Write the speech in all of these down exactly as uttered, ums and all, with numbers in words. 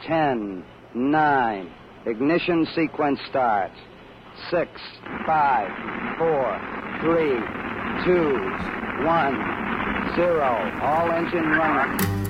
ten, nine, ignition sequence starts. six, five, four, three, two, one, zero. All engine running.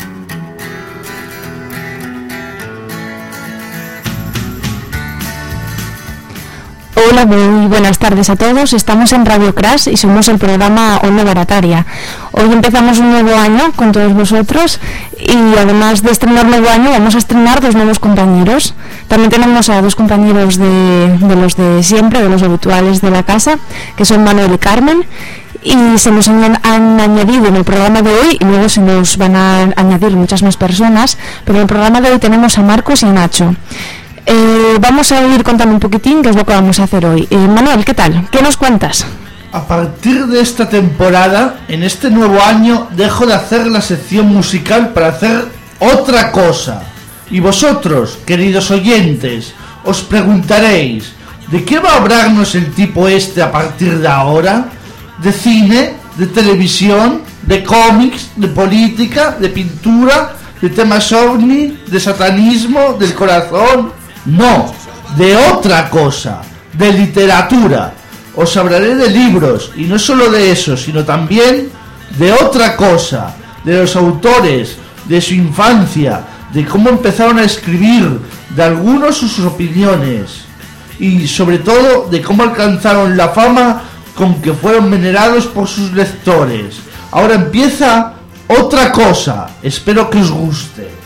Hola, muy buenas tardes a todos. Estamos en Radio Crash y somos el programa Onda Barataria. Hoy empezamos un nuevo año con todos vosotros y además de estrenar nuevo año vamos a estrenar dos nuevos compañeros. También tenemos a dos compañeros de, de los de siempre, de los habituales de la casa, que son Manuel y Carmen. Y se nos han, han añadido en el programa de hoy, y luego se nos van a añadir muchas más personas, pero en el programa de hoy tenemos a Marcos y a Nacho. Eh, vamos a ir contando un poquitín qué es lo que vamos a hacer hoy. Eh, Manuel, ¿qué tal? ¿Qué nos cuentas? A partir de esta temporada, en este nuevo año, dejo de hacer la sección musical para hacer otra cosa. Y vosotros, queridos oyentes, os preguntaréis, ¿de qué va a hablarnos el tipo este a partir de ahora? ¿De cine? ¿De televisión? ¿De cómics? ¿De política? ¿De pintura? ¿De temas ovni? ¿De satanismo? ¿Del corazón? No, de otra cosa, de literatura. Os hablaré de libros, y no solo de eso, sino también de otra cosa, de los autores, de su infancia, de cómo empezaron a escribir, de algunos sus opiniones, y sobre todo de cómo alcanzaron la fama con que fueron venerados por sus lectores. Ahora empieza otra cosa, espero que os guste.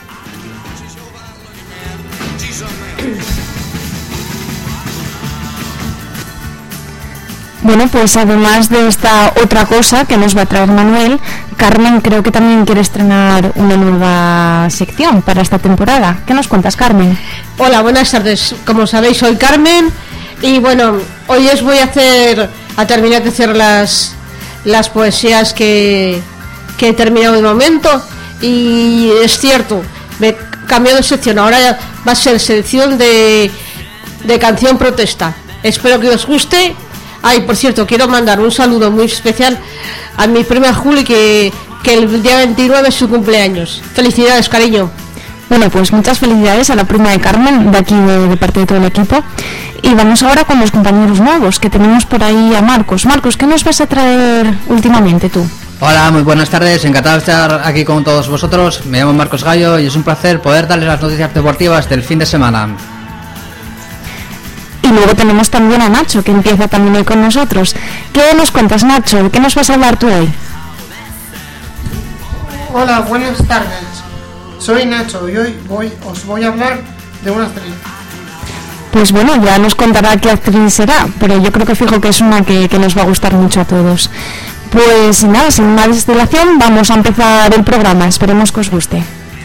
Bueno, pues además de esta otra cosa que nos va a traer Manuel, Carmen creo que también quiere estrenar una nueva sección para esta temporada. ¿Qué nos cuentas, Carmen? Hola, buenas tardes. Como sabéis, soy Carmen y bueno, hoy os voy a hacer, a terminar de hacer las, las poesías que, que he terminado de momento. Y es cierto, me he cambiado de sección, ahora va a ser sección de, de canción protesta. Espero que os guste. Ay, por cierto, quiero mandar un saludo muy especial a mi prima Juli, que, que el día veintinueve es su cumpleaños. Felicidades, cariño. Bueno, pues muchas felicidades a la prima de Carmen, de aquí de, de parte de todo el equipo. Y vamos ahora con los compañeros nuevos, que tenemos por ahí a Marcos. Marcos, ¿qué nos vas a traer últimamente tú? Hola, muy buenas tardes, encantado de estar aquí con todos vosotros. Me llamo Marcos Gallo y es un placer poder darles las noticias deportivas del fin de semana. Y luego tenemos también a Nacho, que empieza también hoy con nosotros. ¿Qué nos cuentas, Nacho? ¿De qué nos vas a hablar tú hoy? Hola, buenas tardes. Soy Nacho y hoy voy, os voy a hablar de una actriz. Pues bueno, ya nos contará qué actriz será, pero yo creo que fijo que es una que, que nos va a gustar mucho a todos. Pues nada, sin más dilación, vamos a empezar el programa. Esperemos que os guste.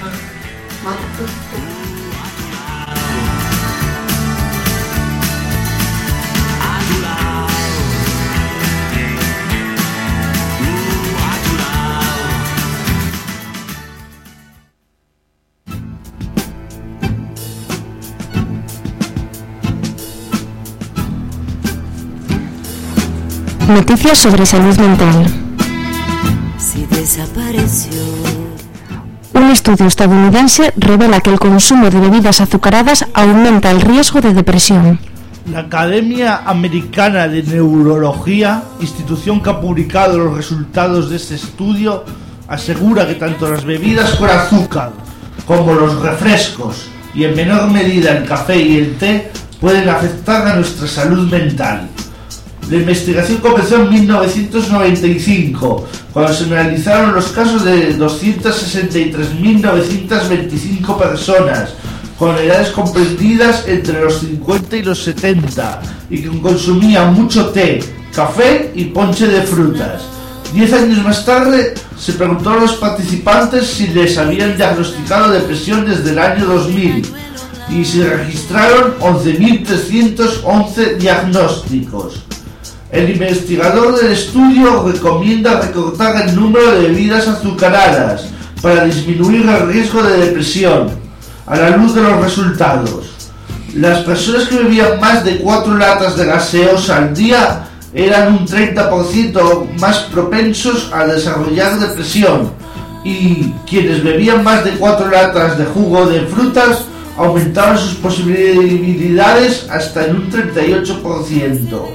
Noticias sobre salud mental. Si desapareció. Un estudio estadounidense revela que el consumo de bebidas azucaradas aumenta el riesgo de depresión. La Academia Americana de Neurología, institución que ha publicado los resultados de este estudio, asegura que tanto las bebidas con azúcar como los refrescos y en menor medida el café y el té pueden afectar a nuestra salud mental. La investigación comenzó en mil novecientos noventa y cinco, cuando se analizaron los casos de doscientas sesenta y tres mil novecientas veinticinco personas, con edades comprendidas entre los cincuenta y los setenta, y que consumían mucho té, café y ponche de frutas. Diez años más tarde, se preguntó a los participantes si les habían diagnosticado depresión desde el año dos mil, y se registraron once mil trescientos once diagnósticos. El investigador del estudio recomienda recortar el número de bebidas azucaradas para disminuir el riesgo de depresión. A la luz de los resultados, las personas que bebían más de cuatro latas de gaseosa al día eran un treinta por ciento más propensos a desarrollar depresión, y quienes bebían más de cuatro latas de jugo de frutas aumentaban sus posibilidades hasta en un treinta y ocho por ciento.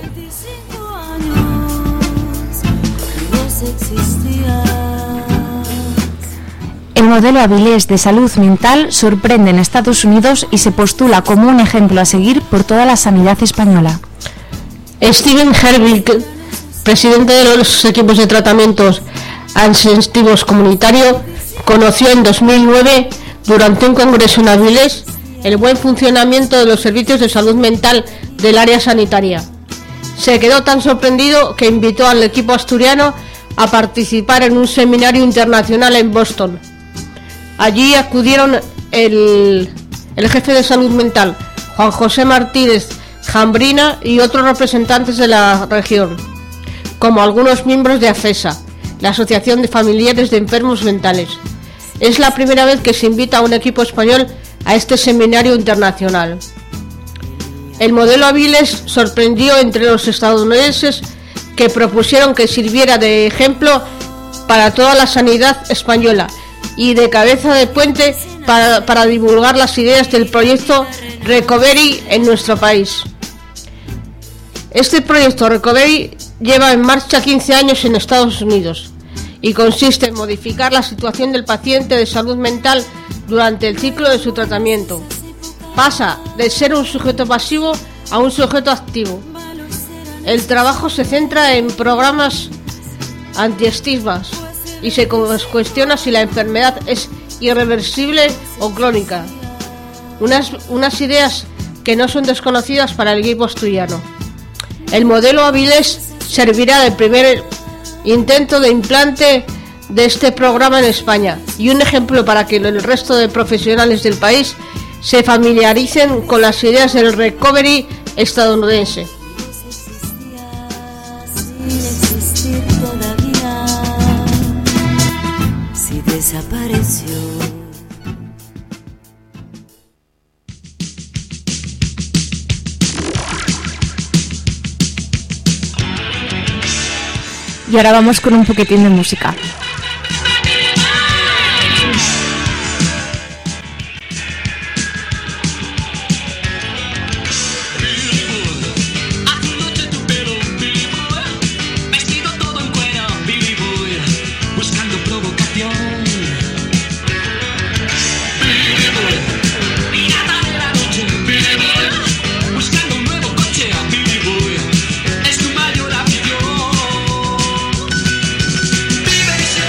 El modelo Avilés de salud mental sorprende en Estados Unidos y se postula como un ejemplo a seguir por toda la sanidad española. Steven Herwig, presidente de los equipos de tratamientos asistivos comunitarios, conoció en dos mil nueve, durante un congreso en Avilés, el buen funcionamiento de los servicios de salud mental del área sanitaria. Se quedó tan sorprendido que invitó al equipo asturiano a participar en un seminario internacional en Boston. Allí acudieron el, el jefe de salud mental, Juan José Martínez Jambrina, y otros representantes de la región, como algunos miembros de AFESA, la Asociación de Familiares de Enfermos Mentales. Es la primera vez que se invita a un equipo español a este seminario internacional. El modelo Avilés sorprendió entre los estadounidenses, que propusieron que sirviera de ejemplo para toda la sanidad española y de cabeza de puente para, para divulgar las ideas del proyecto Recovery en nuestro país. Este proyecto Recovery lleva en marcha quince años en Estados Unidos y consiste en modificar la situación del paciente de salud mental durante el ciclo de su tratamiento. Pasa de ser un sujeto pasivo a un sujeto activo. El trabajo se centra en programas antiestigmas y se cuestiona si la enfermedad es irreversible o crónica. Unas, unas ideas que no son desconocidas para el equipo asturiano. El modelo Avilés servirá de primer intento de implante de este programa en España y un ejemplo para que el resto de profesionales del país se familiaricen con las ideas del recovery estadounidense. Si desapareció. Y ahora vamos con un poquitín de música. Es tu mayor afición. Vive y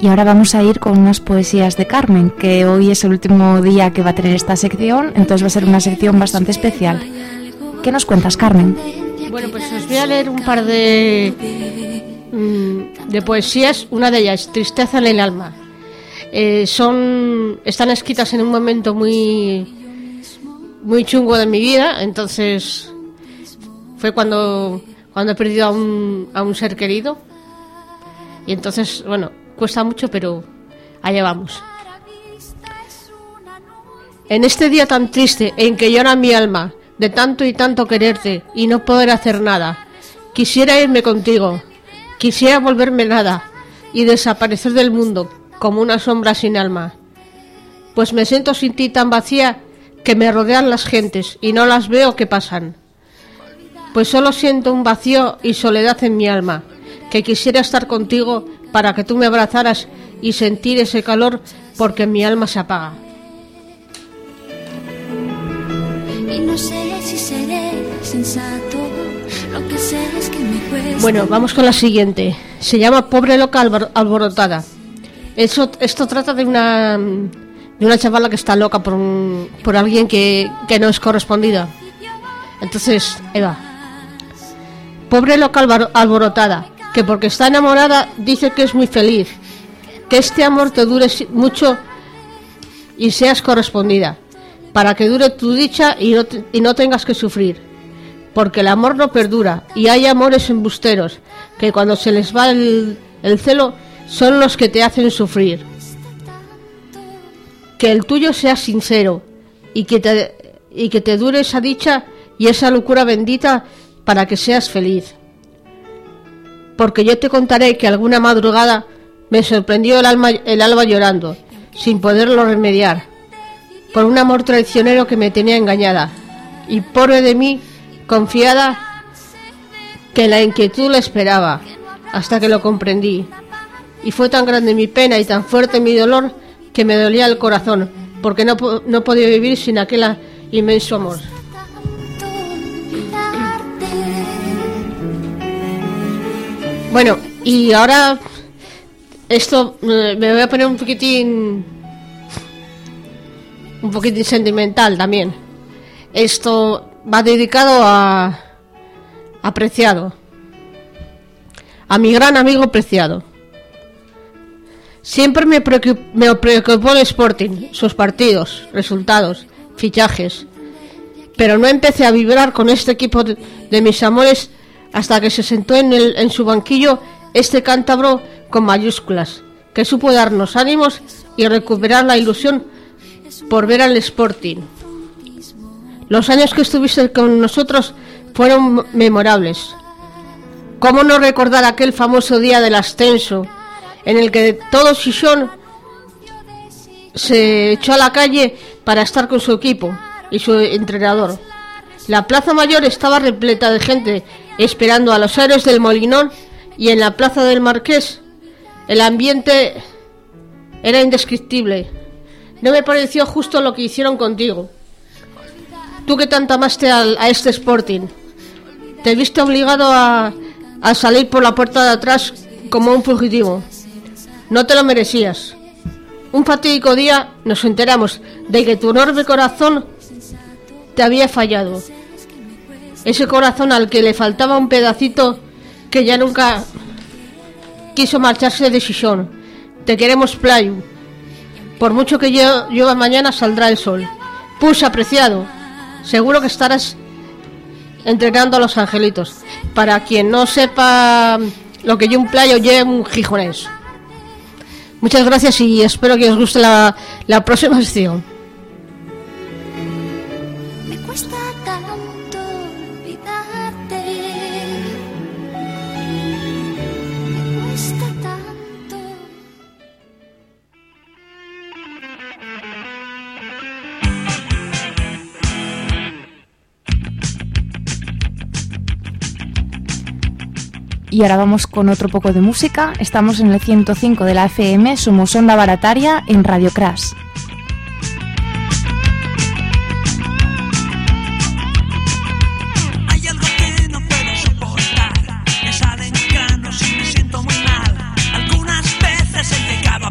Y ahora vamos a ir con unas poesías de Carmen, que hoy es el último día que va a tener esta sección, entonces va a ser una sección bastante especial. ¿Qué nos cuentas, Carmen? Bueno, pues os voy a leer un par de, mmm, de poesías. Una de ellas, Tristeza en el alma. Eh, son, están escritas en un momento muy, muy chungo de mi vida, entonces fue cuando, cuando he perdido a un, a un ser querido. Y entonces, bueno, cuesta mucho, pero allá vamos. En este día tan triste en que llora mi alma, de tanto y tanto quererte y no poder hacer nada, quisiera irme contigo, quisiera volverme nada y desaparecer del mundo como una sombra sin alma. Pues me siento sin ti tan vacía que me rodean las gentes y no las veo que pasan. Pues solo siento un vacío y soledad en mi alma, que quisiera estar contigo para que tú me abrazaras y sentir ese calor porque mi alma se apaga. Y no sé si seré sensato, lo que sé es que me cuesta. Bueno, vamos con la siguiente. Se llama Pobre loca albor- alborotada. Eso, esto trata de una de una chavala que está loca por un, por alguien que, que no es correspondida. Entonces, Eva. Pobre loca albor- alborotada, que porque está enamorada dice que es muy feliz, que este amor te dure mucho y seas correspondida, para que dure tu dicha y no, te, y no tengas que sufrir, porque el amor no perdura y hay amores embusteros que cuando se les va el, el celo son los que te hacen sufrir. Que el tuyo sea sincero y que te, y que te dure esa dicha y esa locura bendita para que seas feliz. Porque yo te contaré que alguna madrugada me sorprendió el alma, el alba llorando, sin poderlo remediar, por un amor traicionero que me tenía engañada, y pobre de mí, confiada, que la inquietud la esperaba, hasta que lo comprendí. Y fue tan grande mi pena y tan fuerte mi dolor, que me dolía el corazón, porque no, no podía vivir sin aquel inmenso amor. Bueno, y ahora esto eh, me voy a poner un poquitín un poquitín sentimental también. Esto va dedicado a a Preciado, a mi gran amigo Preciado. Siempre me preocupó, me preocupó el Sporting, sus partidos, resultados, fichajes, pero no empecé a vibrar con este equipo de, de mis amores hasta que se sentó en, el, en su banquillo este cántabro con mayúsculas, que supo darnos ánimos y recuperar la ilusión por ver al Sporting. Los años que estuviste con nosotros fueron memorables. ¿Cómo no recordar aquel famoso día del ascenso, en el que todo Sison se echó a la calle para estar con su equipo y su entrenador? La Plaza Mayor estaba repleta de gente esperando a los héroes del Molinón, y en la Plaza del Marqués el ambiente era indescriptible. No me pareció justo lo que hicieron contigo. Tú que tanto amaste al, a este Sporting, te viste obligado a, a salir por la puerta de atrás como un fugitivo. No te lo merecías. Un fatídico día nos enteramos de que tu enorme corazón te había fallado. Ese corazón al que le faltaba un pedacito, que ya nunca quiso marcharse de Sison. Te queremos, Playu. Por mucho que yo, llueva mañana saldrá el sol. Puxa, Preciado, seguro que estarás entrenando a los angelitos. Para quien no sepa lo que yo un Playu, yo un gijonés. Muchas gracias y espero que os guste la, la próxima sección. Me cuesta tanto olvidarte. Me cuesta tanto. Y ahora vamos con otro poco de música. Estamos en el ciento cinco de la F M, somos Onda Barataria en Radio Crash. Hay algo que no puedo soportar, me salen granos y me siento muy mal. Algunas veces he llegado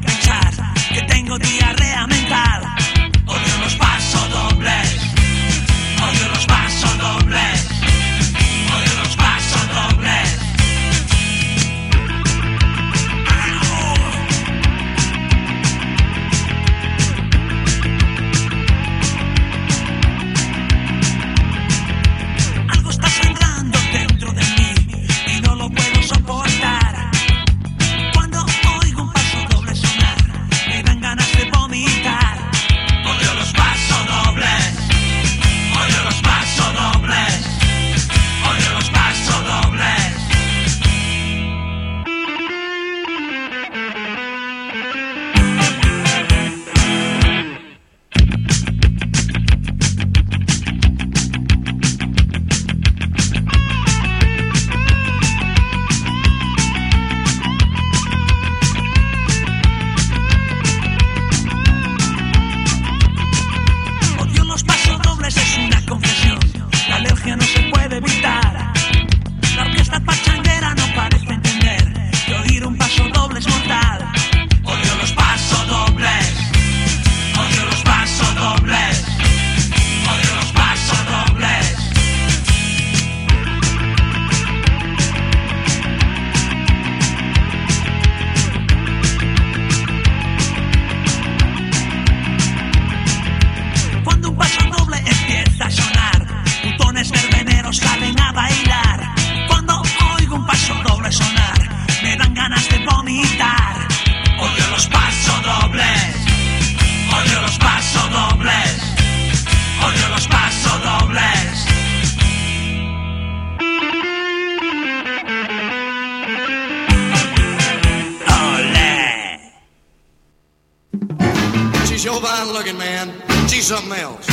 sure fine looking, man. She's something else.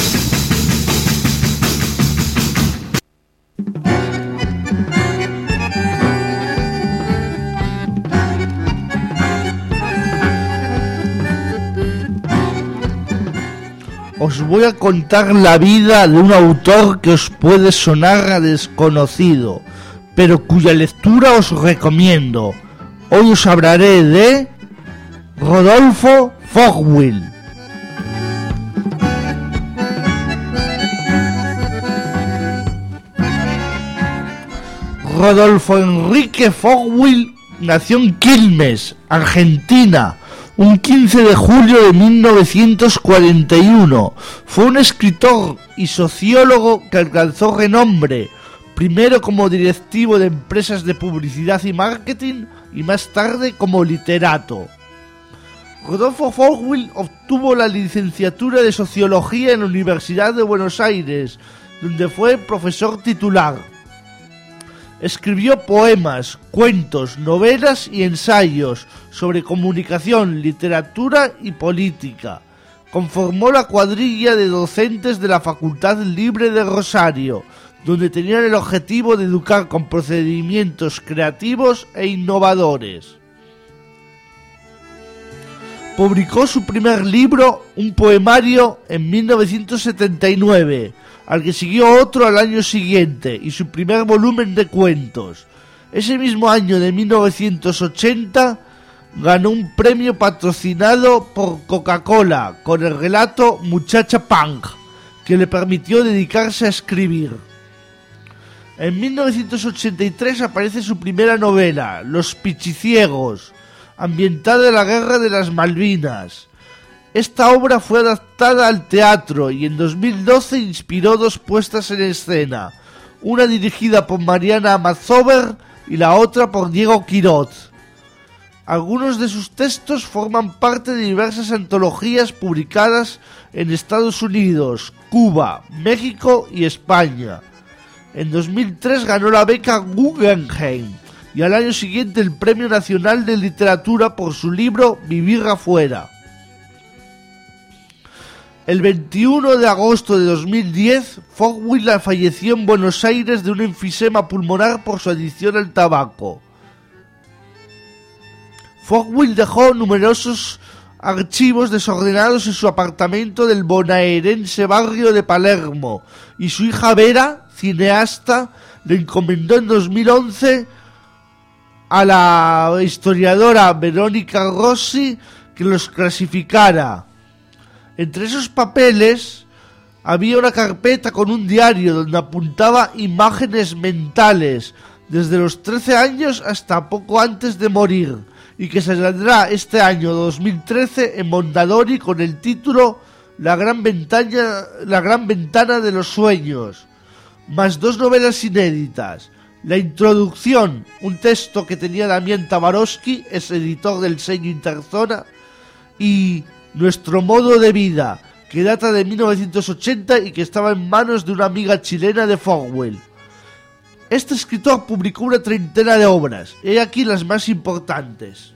Os voy a contar la vida de un autor que os puede sonar a desconocido, pero cuya lectura os recomiendo. Hoy os hablaré de Rodolfo Fogwill. Rodolfo Enrique Fogwill nació en Quilmes, Argentina, un quince de julio de mil novecientos cuarenta y uno. Fue un escritor y sociólogo que alcanzó renombre, primero como directivo de empresas de publicidad y marketing y más tarde como literato. Rodolfo Fogwill obtuvo la licenciatura de Sociología en la Universidad de Buenos Aires, donde fue profesor titular. Escribió poemas, cuentos, novelas y ensayos sobre comunicación, literatura y política. Conformó la cuadrilla de docentes de la Facultad Libre de Rosario, donde tenían el objetivo de educar con procedimientos creativos e innovadores. Publicó su primer libro, un poemario, en mil novecientos setenta y nueve, al que siguió otro al año siguiente, y su primer volumen de cuentos. Ese mismo año de mil novecientos ochenta ganó un premio patrocinado por Coca-Cola con el relato Muchacha Punk, que le permitió dedicarse a escribir. En mil novecientos ochenta y tres aparece su primera novela, Los Pichiciegos, ambientada en la Guerra de las Malvinas. Esta obra fue adaptada al teatro y en dos mil doce inspiró dos puestas en escena, una dirigida por Mariana Mazover y la otra por Diego Quiroz. Algunos de sus textos forman parte de diversas antologías publicadas en Estados Unidos, Cuba, México y España. En dos mil tres ganó la beca Guggenheim y al año siguiente el Premio Nacional de Literatura por su libro Vivir afuera. El veintiuno de agosto de dos mil diez, Fogwill falleció en Buenos Aires de un enfisema pulmonar por su adicción al tabaco. Fogwill dejó numerosos archivos desordenados en su apartamento del bonaerense barrio de Palermo, y su hija Vera, cineasta, le encomendó en dos mil once a la historiadora Verónica Rossi que los clasificara. Entre esos papeles había una carpeta con un diario donde apuntaba imágenes mentales desde los trece años hasta poco antes de morir, y que se saldrá este año dos mil trece en Mondadori con el título La gran ventana, La gran ventana de los sueños, más dos novelas inéditas. La introducción, un texto que tenía Damián Tabarovsky, es editor del sello Interzona, y Nuestro modo de vida, que data de mil novecientos ochenta y que estaba en manos de una amiga chilena de Fogwill. Este escritor publicó una treintena de obras, he aquí las más importantes.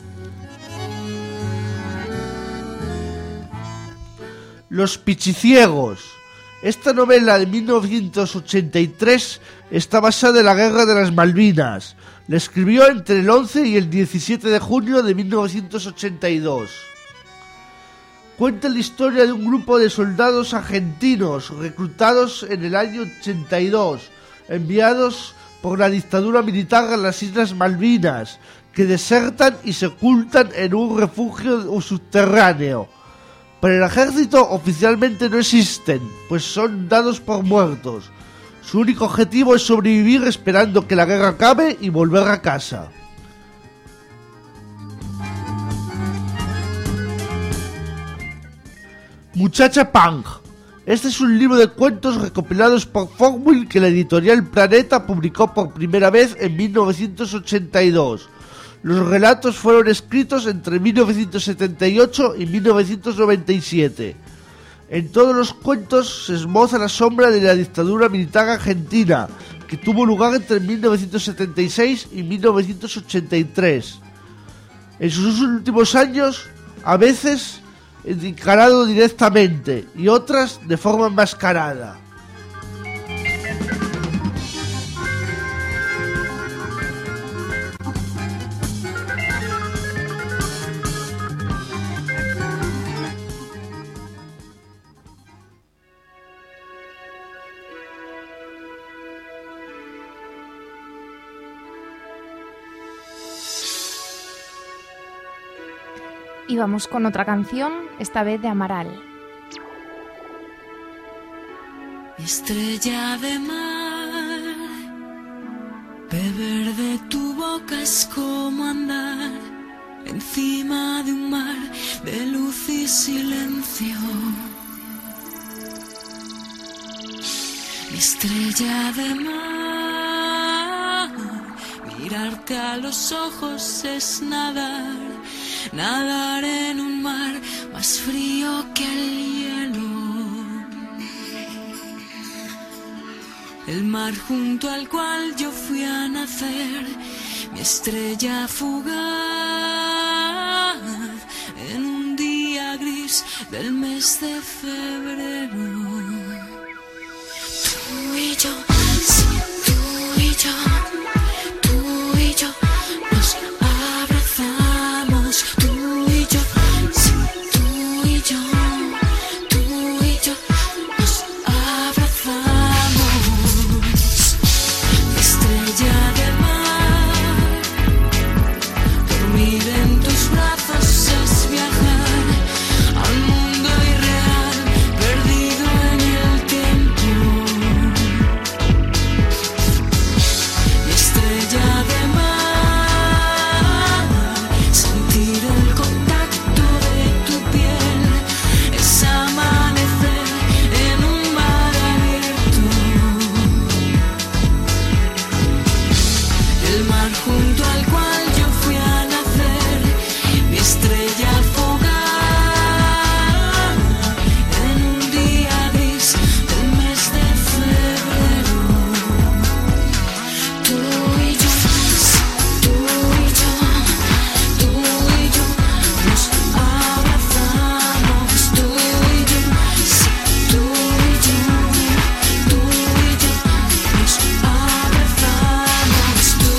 Los Pichiciegos. Esta novela de mil novecientos ochenta y tres está basada en la Guerra de las Malvinas. La escribió entre el once y el diecisiete de junio de mil novecientos ochenta y dos. Cuenta la historia de un grupo de soldados argentinos reclutados en el año ochenta y dos, enviados por la dictadura militar a las Islas Malvinas, que desertan y se ocultan en un refugio subterráneo. Para el ejército oficialmente no existen, pues son dados por muertos. Su único objetivo es sobrevivir esperando que la guerra acabe y volver a casa. Muchacha Punk. Este es un libro de cuentos recopilados por Fogwill que la editorial Planeta publicó por primera vez en mil novecientos ochenta y dos. Los relatos fueron escritos entre mil novecientos setenta y ocho y mil novecientos noventa y siete. En todos los cuentos se esboza la sombra de la dictadura militar argentina, que tuvo lugar entre mil novecientos setenta y seis y mil novecientos ochenta y tres. En sus últimos años, a veces encarado directamente y otras de forma enmascarada. Y vamos con otra canción, esta vez de Amaral. Estrella de mar, beber de tu boca es como andar encima de un mar de luz y silencio. Estrella de mar, mirarte a los ojos es nadar. Nadar en un mar más frío que el hielo. El mar junto al cual yo fui a nacer, mi estrella fugaz, en un día gris del mes de febrero. Tú y yo, sí, tú y yo, tú y yo nos abrazamos. Tú y yo, sí, tú y yo, tú y yo nos abrazamos. Estrella de mar, dormir en tus brazos es viajar a un mundo irreal, perdido en el tiempo. Estrella de mar, junto al cual yo fui a nacer, mi estrella fugaz, en un día gris del mes de febrero. Tú y yo, tú y yo, tú y yo nos abrazamos. Tú y yo, tú y yo, tú y yo nos abrazamos. Tú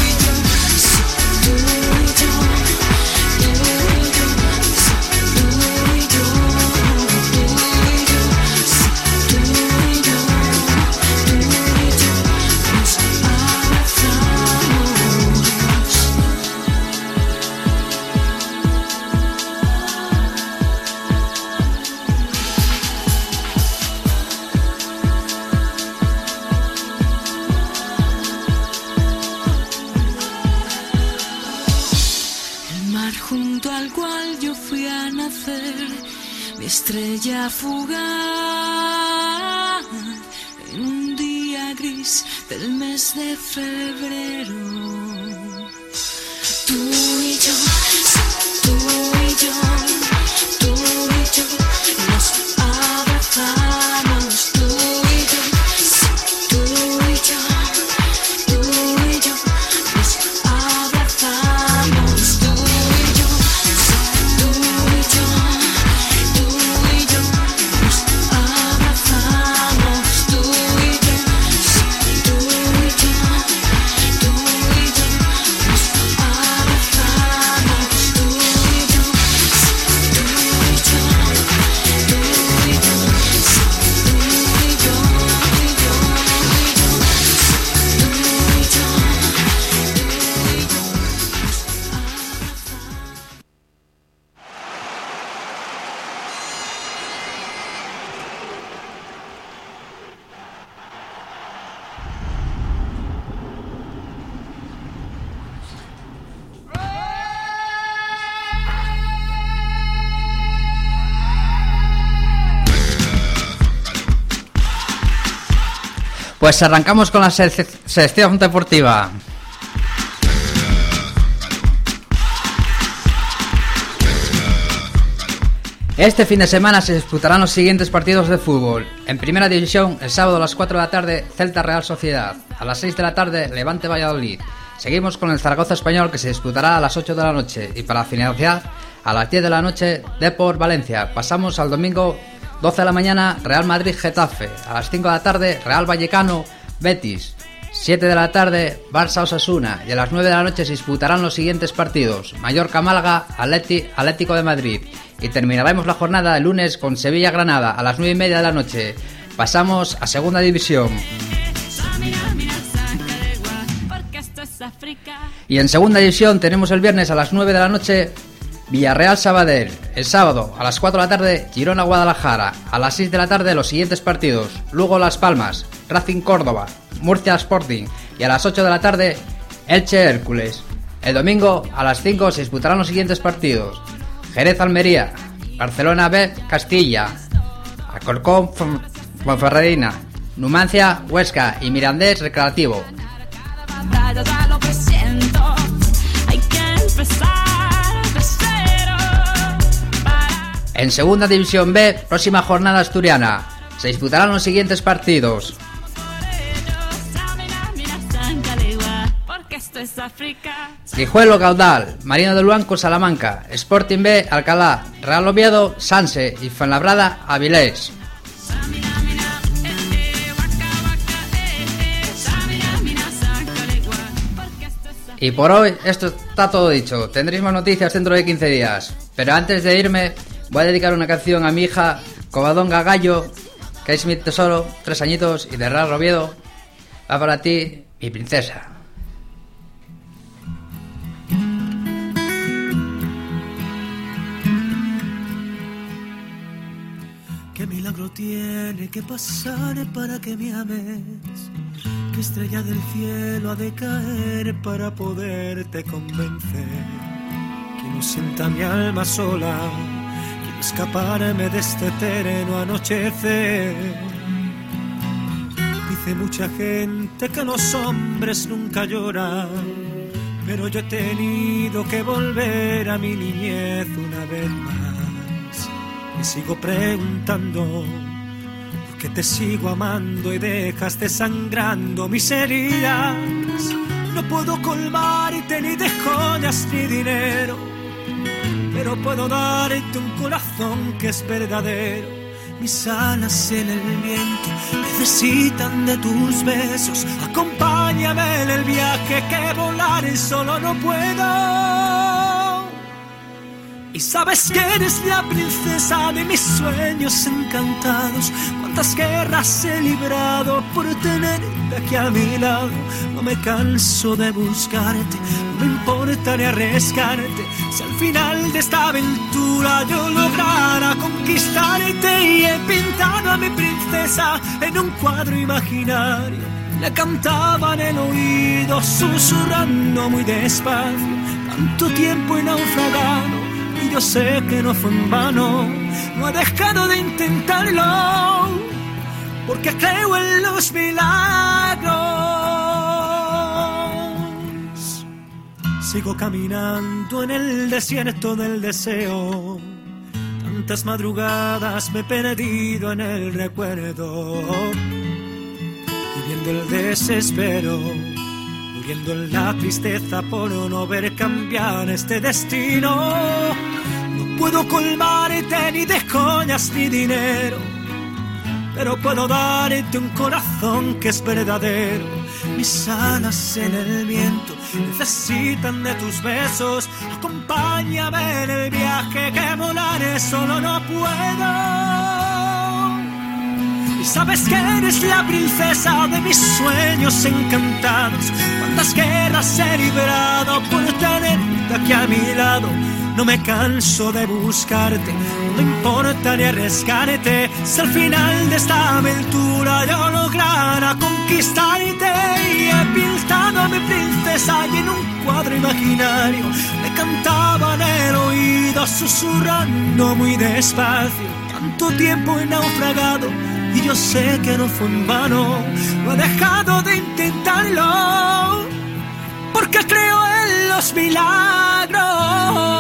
junto al cual yo fui a nacer, mi estrella fugaz, en un día gris del mes de febrero. Tú y yo, tú y yo, tú y yo nos abrazamos. Tú y yo, tú y yo, tú y yo nos abrazamos. Tú y yo, tú y yo, tú y yo nos abrazamos. Tú y yo, tú y yo, tú y yo nos abrazamos. Tú y yo, tú y yo, tú y yo, tú y yo, y yo, y yo, y yo, tú y yo, tú y yo. Pues arrancamos con la se- sección deportiva. Este fin de semana se disputarán los siguientes partidos de fútbol. En primera división, el sábado a las cuatro de la tarde, Celta Real Sociedad. A las seis de la tarde, Levante Valladolid. Seguimos con el Zaragoza Español, que se disputará a las ocho de la noche, y para finalizar a las diez de la noche Depor Valencia. Pasamos al domingo doce de la mañana Real Madrid Getafe, a las cinco de la tarde Real Vallecano Betis, siete de la tarde Barça Osasuna, y a las nueve de la noche se disputarán los siguientes partidos: Mallorca Málaga, Atleti, Atlético de Madrid, y terminaremos la jornada el lunes con Sevilla Granada a las nueve y media de la noche. Pasamos a Segunda División. Y en Segunda División tenemos el viernes a las nueve de la noche Villarreal Sabadell, el sábado a las cuatro de la tarde Girona Guadalajara, a las seis de la tarde los siguientes partidos: Lugo Las Palmas, Racing Córdoba, Murcia Sporting, y a las ocho de la tarde Elche Hércules. El domingo a las cinco se disputarán los siguientes partidos: Jerez Almería, Barcelona B Castilla, Alcorcón Ponferradina, Numancia Huesca y Mirandés Recreativo. En Segunda División B, próxima jornada asturiana, se disputarán los siguientes partidos: Guijuelo Caudal, Marino del Luanco Salamanca, Sporting B Alcalá, Real Oviedo Sanse y Fuenlabrada Avilés. Y por hoy esto está todo dicho. Tendréis más noticias dentro de quince días. Pero antes de irme, voy a dedicar una canción a mi hija Covadonga Gallo, que es mi tesoro, tres añitos, y de Real Oviedo. Va para ti, mi princesa. ¿Qué milagro tiene que pasar para que me ames? ¿Qué estrella del cielo ha de caer para poderte convencer? Que no sienta mi alma sola, quiero escaparme de este eterno anochecer. Dice mucha gente que los hombres nunca lloran, pero yo he tenido que volver a mi niñez una vez más. Me sigo preguntando por qué te sigo amando y dejas desangrando mis heridas. No puedo colmarte ni de joyas ni dinero, pero puedo darte un corazón que es verdadero. Mis alas en el viento necesitan de tus besos. Acompáñame en el viaje que volar solo no puedo. Y sabes que eres la princesa de mis sueños encantados. Cuántas guerras he librado por tenerte aquí a mi lado. No me canso de buscarte, no me importa ni arriesgarte. Si al final de esta aventura yo lograra conquistarte. Y he pintado a mi princesa en un cuadro imaginario. Le cantaba en el oído susurrando muy despacio. Tanto tiempo he naufragado y yo sé que no fue en vano. No he dejado de intentarlo, porque creo en los milagros. Sigo caminando en el desierto del deseo. Tantas madrugadas me he perdido en el recuerdo, viviendo el desespero, muriendo en la tristeza por no ver cambiar este destino. No puedo colmarte ni de joyas ni dinero, pero puedo darte un corazón que es verdadero. Mis alas en el viento necesitan de tus besos. Acompáñame en el viaje que volaré solo no puedo. Y sabes que eres la princesa de mis sueños encantados. Cuántas guerras he librado por tenerte aquí a mi lado. No me canso de buscarte, no me importa ni arriesgarte. Si al final de esta aventura yo lograra conquistarte. Y he pintado a mi princesa y en un cuadro imaginario me cantaba en el oído susurrando muy despacio. Tanto tiempo he naufragado y yo sé que no fue en vano. No he dejado de intentarlo, porque creo en los milagros.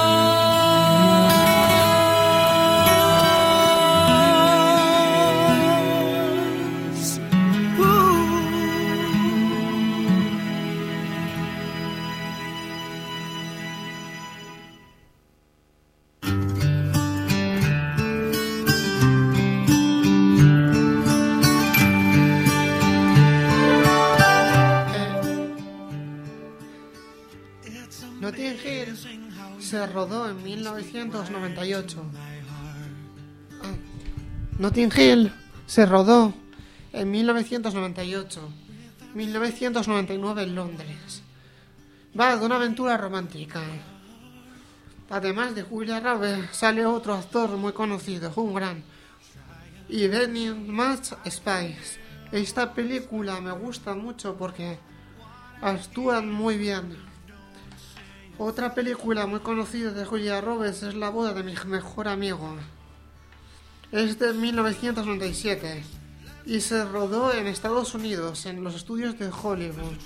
Notting Hill se rodó en mil novecientos noventa y ocho. Ah, Notting Hill se rodó en mil novecientos noventa y ocho. mil novecientos noventa y nueve en Londres. Va de una aventura romántica. Además de Julia Roberts, sale otro actor muy conocido, Hugh Grant, y Benny Match Spice. Esta película me gusta mucho porque actúan muy bien. Otra película muy conocida de Julia Roberts es La boda de mi mejor amigo. Es de mil novecientos noventa y siete y se rodó en Estados Unidos, en los estudios de Hollywood.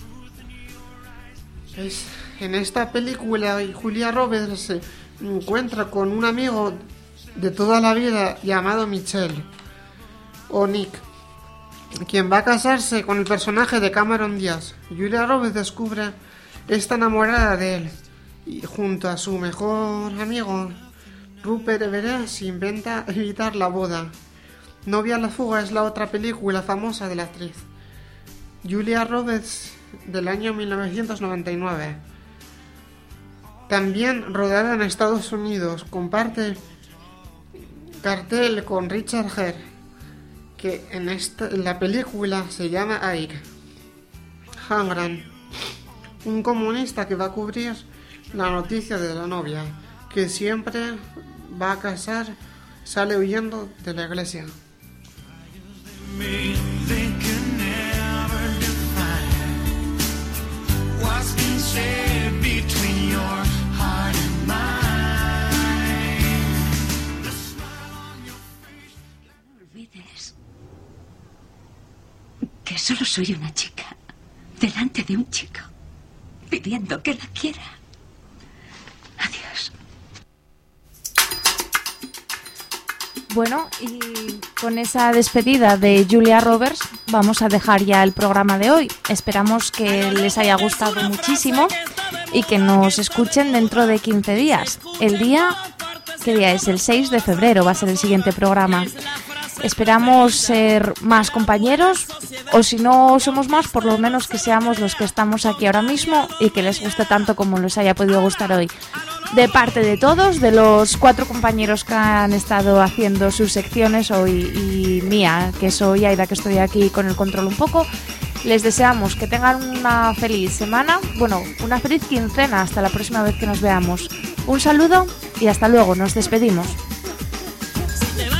Es, en esta película Julia Roberts se encuentra con un amigo de toda la vida llamado Michelle o Nick, quien va a casarse con el personaje de Cameron Diaz. Julia Roberts descubre está enamorada de él y junto a su mejor amigo Rupert Everett se inventa evitar la boda. Novia a la fuga es la otra película famosa de la actriz Julia Roberts del año mil novecientos noventa y nueve. También rodada en Estados Unidos, comparte cartel con Richard Gere, que en, esta, en la película se llama Ike Hangran, un comunista que va a cubrir la noticia de la novia, que siempre va a casar, sale huyendo de la iglesia. No olvides que solo soy una chica delante de un chico pidiendo que la quiera. Adiós. Bueno, y con esa despedida de Julia Roberts vamos a dejar ya el programa de hoy. Esperamos que les haya gustado muchísimo y que nos escuchen dentro de quince días. El día, ¿qué día es? El seis de febrero va a ser el siguiente programa. Esperamos ser más compañeros, o si no somos más, por lo menos que seamos los que estamos aquí ahora mismo y que les guste tanto como les haya podido gustar hoy. De parte de todos, de los cuatro compañeros que han estado haciendo sus secciones hoy y mía, que soy Aida, que estoy aquí con el control un poco, les deseamos que tengan una feliz semana, bueno, una feliz quincena hasta la próxima vez que nos veamos. Un saludo y hasta luego, nos despedimos. Se va